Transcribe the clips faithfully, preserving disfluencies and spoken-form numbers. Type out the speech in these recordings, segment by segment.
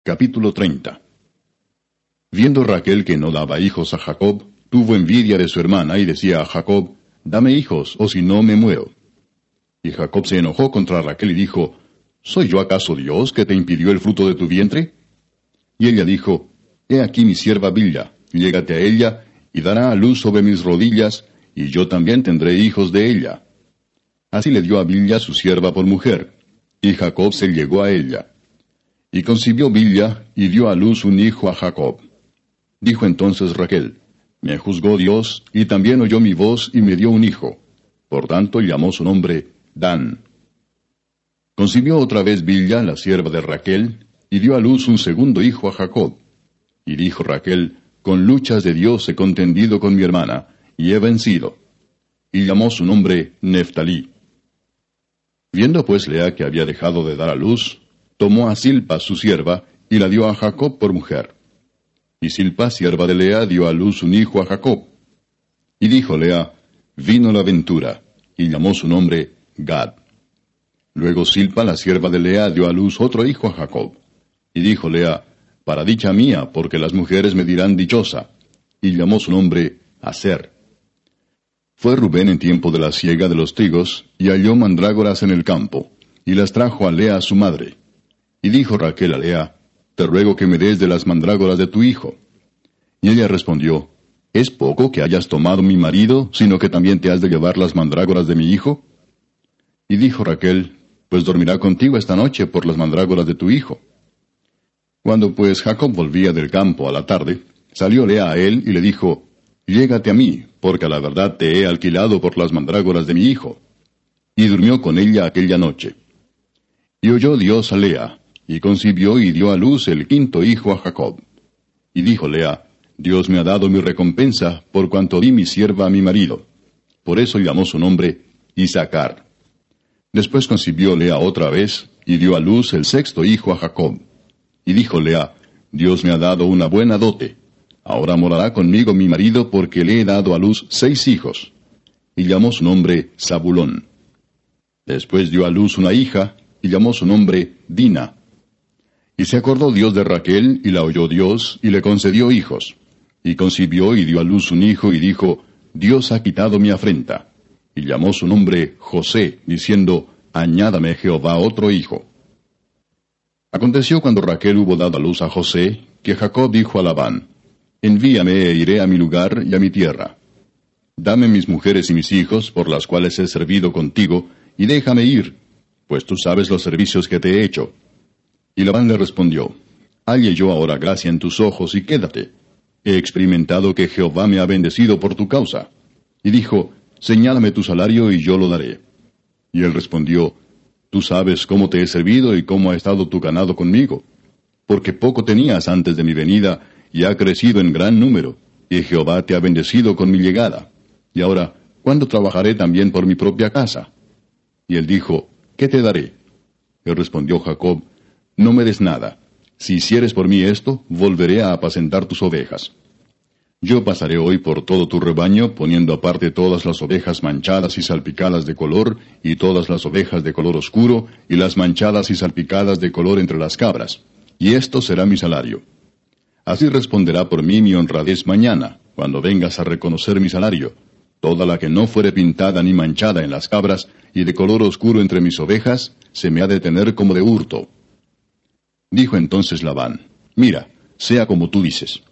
Capítulo treinta. Viendo Raquel que no daba hijos a Jacob, tuvo envidia de su hermana y decía a Jacob, «Dame hijos, o si no me muero». Y Jacob se enojó contra Raquel y dijo, «¿Soy yo acaso Dios que te impidió el fruto de tu vientre?» Y ella dijo, «He aquí mi sierva Bilha, llégate a ella, y dará a luz sobre mis rodillas, y yo también tendré hijos de ella». Así le dio a Bilha su sierva por mujer, y Jacob se llegó a ella. Y concibió Bilha, y dio a luz un hijo a Jacob. Dijo entonces Raquel, «Me juzgó Dios, y también oyó mi voz, y me dio un hijo». Por tanto llamó su nombre Dan. Concibió otra vez Bilha, la sierva de Raquel, y dio a luz un segundo hijo a Jacob. Y dijo Raquel, «Con luchas de Dios he contendido con mi hermana, y he vencido». Y llamó su nombre Neftalí. Viendo pues Lea que había dejado de dar a luz, tomó a Silpa su sierva, y la dio a Jacob por mujer. Y Silpa, sierva de Lea, dio a luz un hijo a Jacob. Y dijo Lea, «Vino la ventura», y llamó su nombre Gad. Luego Silpa, la sierva de Lea, dio a luz otro hijo a Jacob. Y dijo Lea, «Para dicha mía, porque las mujeres me dirán dichosa». Y llamó su nombre Aser. Fue Rubén en tiempo de la siega de los trigos, y halló mandrágoras en el campo, y las trajo a Lea su madre. Y dijo Raquel a Lea, «Te ruego que me des de las mandrágoras de tu hijo». Y ella respondió, «¿Es poco que hayas tomado mi marido, sino que también te has de llevar las mandrágoras de mi hijo?» Y dijo Raquel, «Pues dormirá contigo esta noche por las mandrágoras de tu hijo». Cuando pues Jacob volvía del campo a la tarde, salió Lea a él y le dijo, «Llégate a mí, porque a la verdad te he alquilado por las mandrágoras de mi hijo». Y durmió con ella aquella noche. Y oyó Dios a Lea, y concibió y dio a luz el quinto hijo a Jacob. Y dijo Lea, «Dios me ha dado mi recompensa, por cuanto di mi sierva a mi marido». Por eso llamó su nombre Isacar. Después concibió Lea otra vez, y dio a luz el sexto hijo a Jacob. Y dijo Lea, «Dios me ha dado una buena dote. Ahora morará conmigo mi marido, porque le he dado a luz seis hijos». Y llamó su nombre Zabulón. Después dio a luz una hija, y llamó su nombre Dina. Y se acordó Dios de Raquel, y la oyó Dios, y le concedió hijos. Y concibió y dio a luz un hijo, y dijo, «Dios ha quitado mi afrenta». Y llamó su nombre José, diciendo, «Añádame Jehová otro hijo». Aconteció cuando Raquel hubo dado a luz a José, que Jacob dijo a Labán, «Envíame e iré a mi lugar y a mi tierra. Dame mis mujeres y mis hijos, por las cuales he servido contigo, y déjame ir, pues tú sabes los servicios que te he hecho». Y Labán le respondió, «Halle yo ahora gracia en tus ojos, y quédate. He experimentado que Jehová me ha bendecido por tu causa». Y dijo, «Señálame tu salario, y yo lo daré». Y él respondió, «Tú sabes cómo te he servido y cómo ha estado tu ganado conmigo, porque poco tenías antes de mi venida, y ha crecido en gran número, y Jehová te ha bendecido con mi llegada. Y ahora, ¿cuándo trabajaré también por mi propia casa?» Y él dijo, «¿Qué te daré?» Y respondió Jacob, «No me des nada. Si hicieres por mí esto, volveré a apacentar tus ovejas. Yo pasaré hoy por todo tu rebaño, poniendo aparte todas las ovejas manchadas y salpicadas de color, y todas las ovejas de color oscuro, y las manchadas y salpicadas de color entre las cabras. Y esto será mi salario. Así responderá por mí mi honradez mañana, cuando vengas a reconocer mi salario. Toda la que no fuere pintada ni manchada en las cabras, y de color oscuro entre mis ovejas, se me ha de tener como de hurto». Dijo entonces Labán, «Mira, sea como tú dices».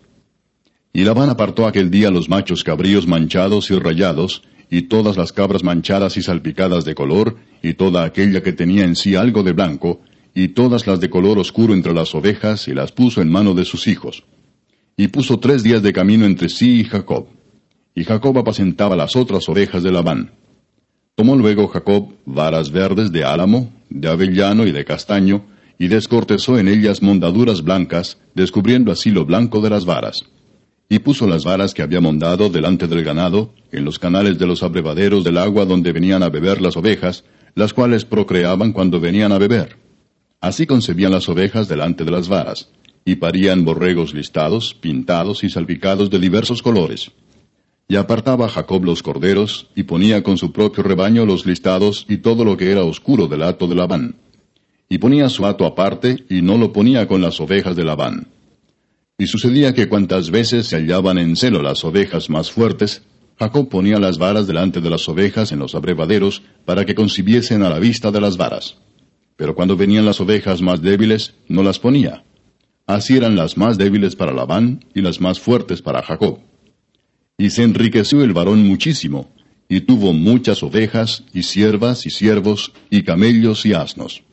Y Labán apartó aquel día los machos cabríos manchados y rayados, y todas las cabras manchadas y salpicadas de color, y toda aquella que tenía en sí algo de blanco, y todas las de color oscuro entre las ovejas, y las puso en mano de sus hijos. Y puso tres días de camino entre sí y Jacob. Y Jacob apacentaba las otras ovejas de Labán. Tomó luego Jacob varas verdes de álamo, de avellano y de castaño, y descortezó en ellas mondaduras blancas, descubriendo así lo blanco de las varas. Y puso las varas que había mondado delante del ganado, en los canales de los abrevaderos del agua donde venían a beber las ovejas, las cuales procreaban cuando venían a beber. Así concebían las ovejas delante de las varas, y parían borregos listados, pintados y salpicados de diversos colores. Y apartaba Jacob los corderos, y ponía con su propio rebaño los listados y todo lo que era oscuro del hato de Labán. y ponía su hato aparte, y no lo ponía con las ovejas de Labán. Y sucedía que cuantas veces se hallaban en celo las ovejas más fuertes, Jacob ponía las varas delante de las ovejas en los abrevaderos, para que concibiesen a la vista de las varas. Pero cuando venían las ovejas más débiles, no las ponía. Así eran las más débiles para Labán, y las más fuertes para Jacob. Y se enriqueció el varón muchísimo, y tuvo muchas ovejas, y siervas, y siervos, y camellos, y asnos.